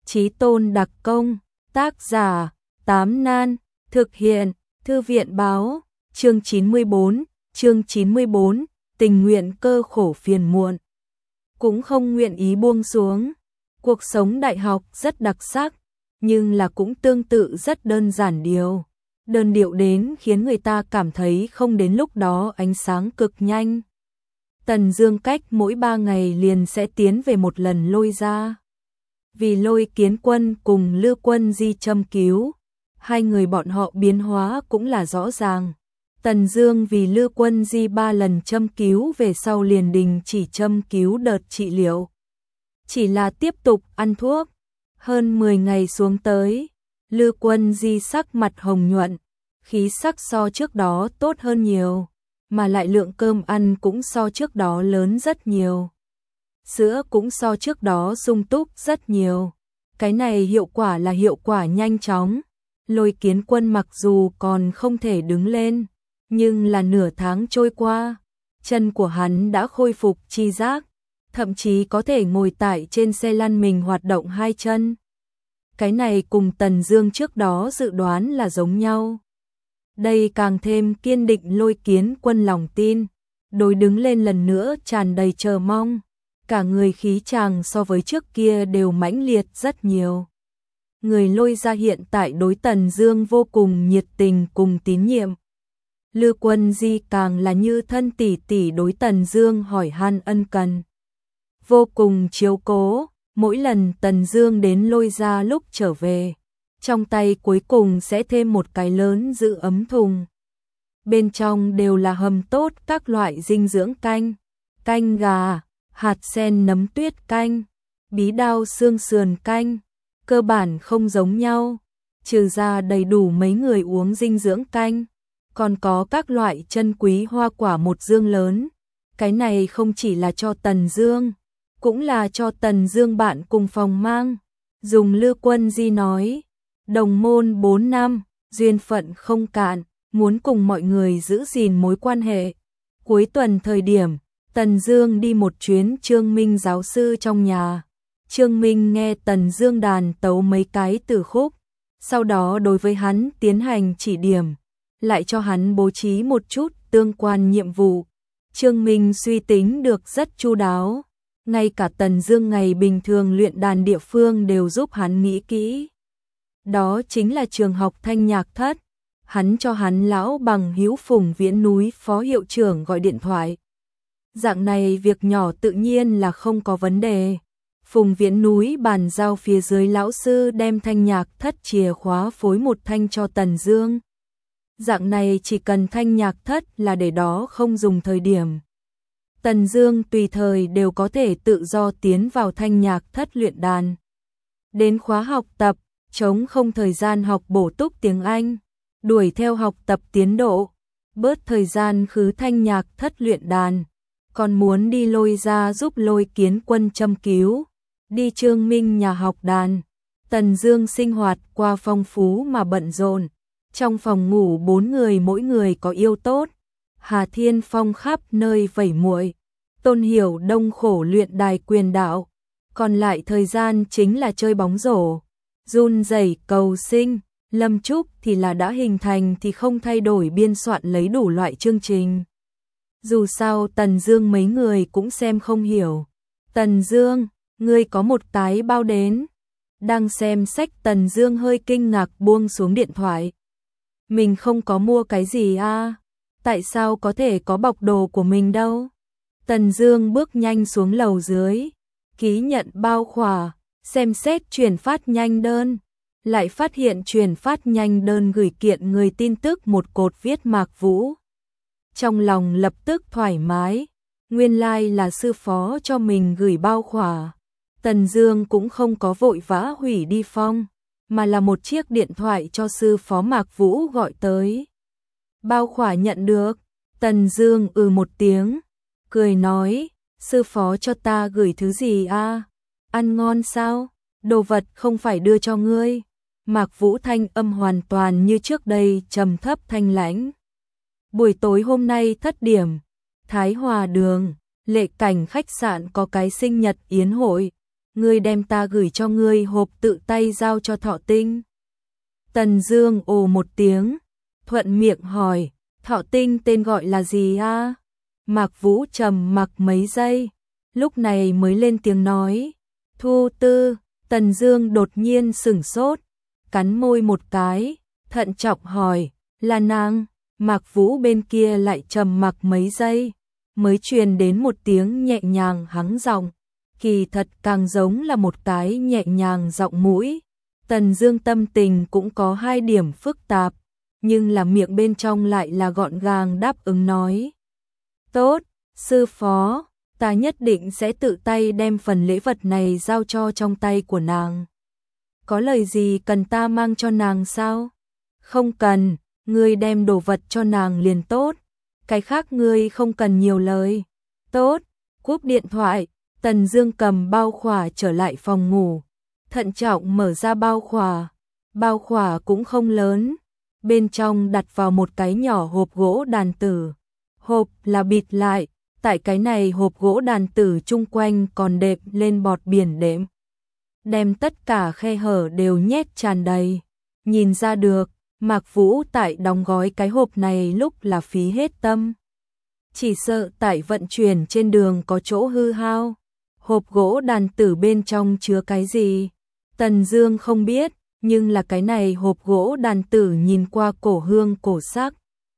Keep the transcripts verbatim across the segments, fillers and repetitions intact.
Chí Tôn đặc công, tác giả, Tám Nan, thực hiện, Thư viện báo, chương chín mươi bốn, chương chín mươi bốn, tình nguyện cơ khổ phiền muộn. Cũng không nguyện ý buông xuống. Cuộc sống đại học rất đặc sắc, nhưng là cũng tương tự rất đơn giản điều. Đơn điệu đến khiến người ta cảm thấy không đến lúc đó ánh sáng cực nhanh. Tần Dương cách mỗi ba ngày liền sẽ tiến về một lần Lôi gia. Vì Lôi Kiến Quân cùng Lư Quân Di châm cứu, hai người bọn họ biến hóa cũng là rõ ràng. Tần Dương vì Lư Quân Di ba lần châm cứu về sau liền đình chỉ châm cứu đợt trị liệu. Chỉ là tiếp tục ăn thuốc. Hơn mười ngày xuống tới, Lư Quân Di sắc mặt hồng nhuận, khí sắc so trước đó tốt hơn nhiều, mà lại lượng cơm ăn cũng so trước đó lớn rất nhiều. Sữa cũng so trước đó sung túc rất nhiều. Cái này hiệu quả là hiệu quả nhanh chóng. Lôi Kiến Quân mặc dù còn không thể đứng lên, nhưng là nửa tháng trôi qua, chân của hắn đã khôi phục chi giác, thậm chí có thể ngồi tại trên xe lăn mình hoạt động hai chân. Cái này cùng Tần Dương trước đó dự đoán là giống nhau. Đây càng thêm kiên định Lôi Kiến Quân lòng tin, đối đứng lên lần nữa tràn đầy chờ mong, cả người khí chàng so với trước kia đều mãnh liệt rất nhiều. Người Lôi gia hiện tại đối Tần Dương vô cùng nhiệt tình cùng tín nhiệm. Lư Quân Di càng là như thân tỷ tỷ đối Tần Dương hỏi han ân cần, vô cùng chiếu cố. Mỗi lần Tần Dương đến Lôi gia lúc trở về, trong tay cuối cùng sẽ thêm một cái lớn giữ ấm thùng. Bên trong đều là hầm tốt các loại dinh dưỡng canh, canh gà, hạt sen nấm tuyết canh, bí đao xương sườn canh, cơ bản không giống nhau, trừ ra đầy đủ mấy người uống dinh dưỡng canh, còn có các loại chân quý hoa quả một dương lớn. Cái này không chỉ là cho Tần Dương, cũng là cho Tần Dương bạn cùng phòng mang. Dùng Lư Quân Di nói, đồng môn bốn năm, duyên phận không cạn, muốn cùng mọi người giữ gìn mối quan hệ. Cuối tuần thời điểm, Tần Dương đi một chuyến Trương Minh giáo sư trong nhà. Trương Minh nghe Tần Dương đàn tấu mấy cái từ khúc, sau đó đối với hắn tiến hành chỉ điểm, lại cho hắn bố trí một chút tương quan nhiệm vụ. Trương Minh suy tính được rất chu đáo, ngay cả Tần Dương ngày bình thường luyện đàn địa phương đều giúp hắn nghĩ kỹ. Đó chính là trường học Thanh Nhạc Thất. Hắn cho hắn lão bằng hữu Phùng Viễn Núi phó hiệu trưởng gọi điện thoại. Dạng này việc nhỏ tự nhiên là không có vấn đề. Phùng Viễn Núi bàn giao phía dưới lão sư đem Thanh Nhạc Thất chìa khóa phối một thanh cho Tần Dương. Dạng này chỉ cần Thanh Nhạc Thất là để đó không dùng thời điểm, Tần Dương tùy thời đều có thể tự do tiến vào Thanh Nhạc Thất luyện đàn. Đến khóa học tập, chống không thời gian học bổ túc tiếng Anh, đuổi theo học tập tiến độ, bớt thời gian khứ Thanh Nhạc Thất luyện đàn, còn muốn đi Lôi gia giúp Lôi Kiến Quân châm cứu, đi Trương Minh nhà học đàn. Tần Dương sinh hoạt qua phong phú mà bận rộn. Trong phòng ngủ bốn người mỗi người có yêu tốt. Hà Thiên Phong khắp nơi vẩy muội, Tôn Hiểu Đông khổ luyện đài quyền đạo, còn lại thời gian chính là chơi bóng rổ, run rẩy cầu sinh. Lâm Trúc thì là đã hình thành thì không thay đổi biên soạn lấy đủ loại chương trình. Dù sao Tần Dương mấy người cũng xem không hiểu. Tần Dương, ngươi có một tái bao đến. Đang xem sách Tần Dương hơi kinh ngạc buông xuống điện thoại. Mình không có mua cái gì a? Tại sao có thể có bọc đồ của mình đâu? Tần Dương bước nhanh xuống lầu dưới, ký nhận bao khỏa, xem xét chuyển phát nhanh đơn, lại phát hiện chuyển phát nhanh đơn gửi kiện người tin tức một cột viết Mạc Vũ. Trong lòng lập tức thoải mái, nguyên lai like là sư phó cho mình gửi bao khỏa. Tần Dương cũng không có vội vã hủy đi phong, mà là một chiếc điện thoại cho sư phó Mạc Vũ gọi tới. Bao khỏa nhận được, Tần Dương ừ một tiếng, cười nói, sư phó cho ta gửi thứ gì a? Ăn ngon sao? Đồ vật không phải đưa cho ngươi. Mạc Vũ thanh âm hoàn toàn như trước đây trầm thấp thanh lãnh. Buổi tối hôm nay thất điểm, Thái Hòa Đường, Lệ Cảnh khách sạn có cái sinh nhật yến hội. ngươi đem ta gửi cho ngươi hộp tự tay giao cho Thọ Tinh. Tần Dương ồ một tiếng, thuận miệng hỏi, Thọ Tinh tên gọi là gì a? Mạc Vũ trầm mặc mấy giây, lúc này mới lên tiếng nói, Thu Tư. Tần Dương đột nhiên sửng sốt, cắn môi một cái, thận trọng hỏi, là nàng? Mạc Vũ bên kia lại trầm mặc mấy giây, mới truyền đến một tiếng nhẹ nhàng hắng giọng, kỳ thật càng giống là một cái nhẹ nhàng giọng mũi. Tần Dương tâm tình cũng có hai điểm phức tạp, nhưng là miệng bên trong lại là gọn gàng đáp ứng nói. Tốt, sư phó, ta nhất định sẽ tự tay đem phần lễ vật này giao cho trong tay của nàng. Có lời gì cần ta mang cho nàng sao? Không cần, ngươi đem đồ vật cho nàng liền tốt, cái khác ngươi không cần nhiều lời. Tốt, cúp điện thoại, Tần Dương cầm bao khỏa trở lại phòng ngủ, thận trọng mở ra bao khỏa. Bao khỏa cũng không lớn, bên trong đặt vào một cái nhỏ hộp gỗ đàn tử. Hộp là bịt lại, tại cái này hộp gỗ đàn tử chung quanh còn đệm lên bọt biển đệm. Đem tất cả khe hở đều nhét tràn đầy. Nhìn ra được, Mạc Vũ tại đóng gói cái hộp này lúc là phí hết tâm. Chỉ sợ tại vận chuyển trên đường có chỗ hư hao. Hộp gỗ đàn tử bên trong chứa cái gì? Tần Dương không biết, nhưng là cái này hộp gỗ đàn tử nhìn qua cổ hương cổ sắc.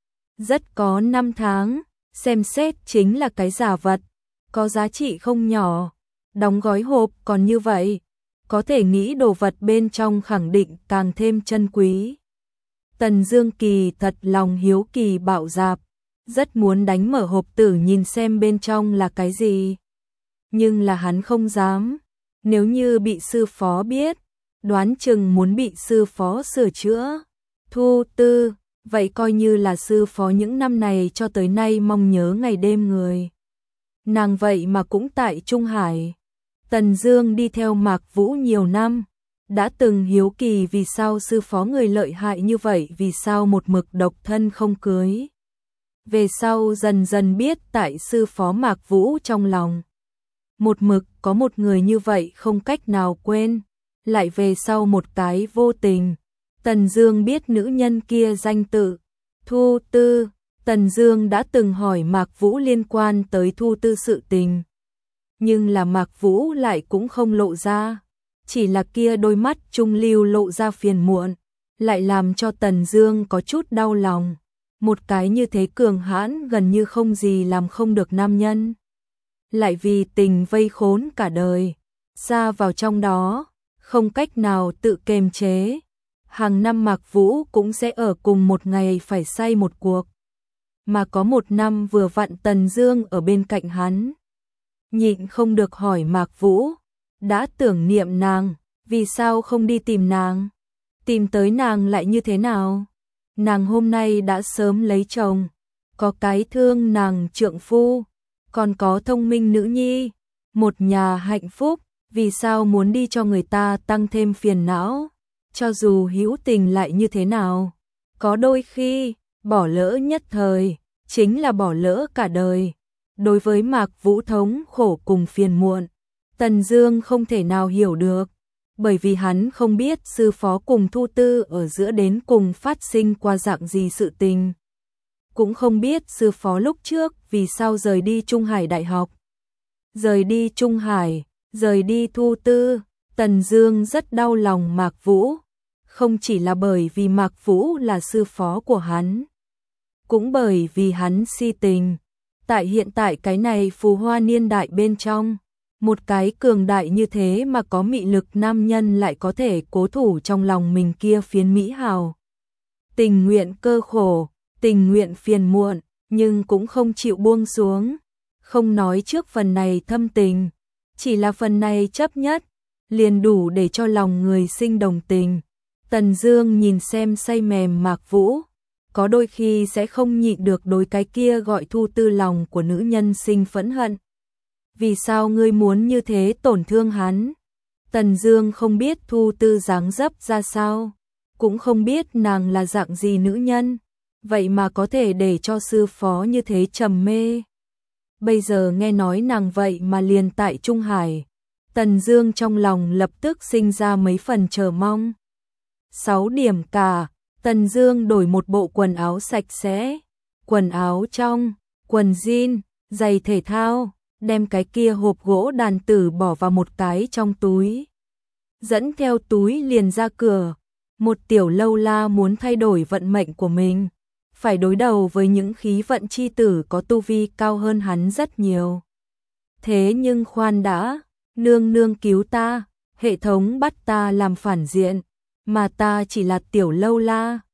Rất có năm tháng, xem xét chính là cái giả vật, có giá trị không nhỏ. Đóng gói hộp còn như vậy, có thể nghĩ đồ vật bên trong khẳng định càng thêm chân quý. Tần Dương kỳ thật lòng hiếu kỳ bạo dạp, rất muốn đánh mở hộp tử nhìn xem bên trong là cái gì. Nhưng là hắn không dám, nếu như bị sư phó biết, đoán chừng muốn bị sư phó sửa chữa. Thu Tư, vậy coi như là sư phó những năm này cho tới nay mong nhớ ngày đêm người. Nàng vậy mà cũng tại Trung Hải. Tần Dương đi theo Mạc Vũ nhiều năm, đã từng hiếu kỳ vì sao sư phó người lợi hại như vậy, vì sao một mực độc thân không cưới. Về sau dần dần biết tại sư phó Mạc Vũ trong lòng. Một mực có một người như vậy không cách nào quên, lại về sau một cái vô tình. Tần Dương biết nữ nhân kia danh tự, Thu Tư. Tần Dương đã từng hỏi Mạc Vũ liên quan tới Thu Tư sự tình. Nhưng là Mạc Vũ lại cũng không lộ ra, chỉ là kia đôi mắt trung lưu lộ ra phiền muộn, lại làm cho Tần Dương có chút đau lòng. Một cái như thế cường hãn gần như không gì làm không được nam nhân, lại vì tình vây khốn cả đời, xa vào trong đó, không cách nào tự kiềm chế. Hàng năm Mạc Vũ cũng sẽ ở cùng một ngày phải say một cuộc, mà có một năm vừa vặn Tần Dương ở bên cạnh hắn. Nhịn không được hỏi Mạc Vũ, đã tưởng niệm nàng, vì sao không đi tìm nàng? Tìm tới nàng lại như thế nào? Nàng hôm nay đã sớm lấy chồng, có cái thương nàng trượng phu, còn có thông minh nữ nhi, một nhà hạnh phúc, vì sao muốn đi cho người ta tăng thêm phiền não? Cho dù hữu tình lại như thế nào, có đôi khi, bỏ lỡ nhất thời, chính là bỏ lỡ cả đời. Đối với Mạc Vũ thống khổ cùng phiền muộn, Tần Dương không thể nào hiểu được, bởi vì hắn không biết sư phó cùng Thu Tư ở giữa đến cùng phát sinh qua dạng gì sự tình. Cũng không biết sư phó lúc trước vì sao rời đi Trung Hải Đại học. Rời đi Trung Hải, rời đi Thu Tư, Tần Dương rất đau lòng Mạc Vũ, không chỉ là bởi vì Mạc Vũ là sư phó của hắn, cũng bởi vì hắn si tình. Tại hiện tại cái này phù hoa niên đại bên trong, một cái cường đại như thế mà có mị lực nam nhân lại có thể cố thủ trong lòng mình kia phiến mỹ hào. Tình nguyện cơ khổ, tình nguyện phiền muộn, nhưng cũng không chịu buông xuống. Không nói trước phần này thâm tình, chỉ là phần này chấp nhất, liền đủ để cho lòng người sinh đồng tình. Tần Dương nhìn xem say mềm Mạc Vũ, có đôi khi sẽ không nhịn được đối cái kia gọi Thu Tư lòng của nữ nhân sinh phẫn hận. Vì sao ngươi muốn như thế tổn thương hắn? Tần Dương không biết Thu Tư dáng dấp ra sao, cũng không biết nàng là dạng gì nữ nhân, vậy mà có thể để cho sư phó như thế trầm mê. Bây giờ nghe nói nàng vậy mà liền tại Trung Hải, Tần Dương trong lòng lập tức sinh ra mấy phần chờ mong. sáu điểm cả, Tần Dương đổi một bộ quần áo sạch sẽ, quần áo trong, quần jean, giày thể thao, đem cái kia hộp gỗ đàn tử bỏ vào một cái trong túi. Dẫn theo túi liền ra cửa, một tiểu lâu la muốn thay đổi vận mệnh của mình, phải đối đầu với những khí vận chi tử có tu vi cao hơn hắn rất nhiều. Thế nhưng khoan đã, nương nương cứu ta, hệ thống bắt ta làm phản diện, mà ta chỉ là tiểu lâu la,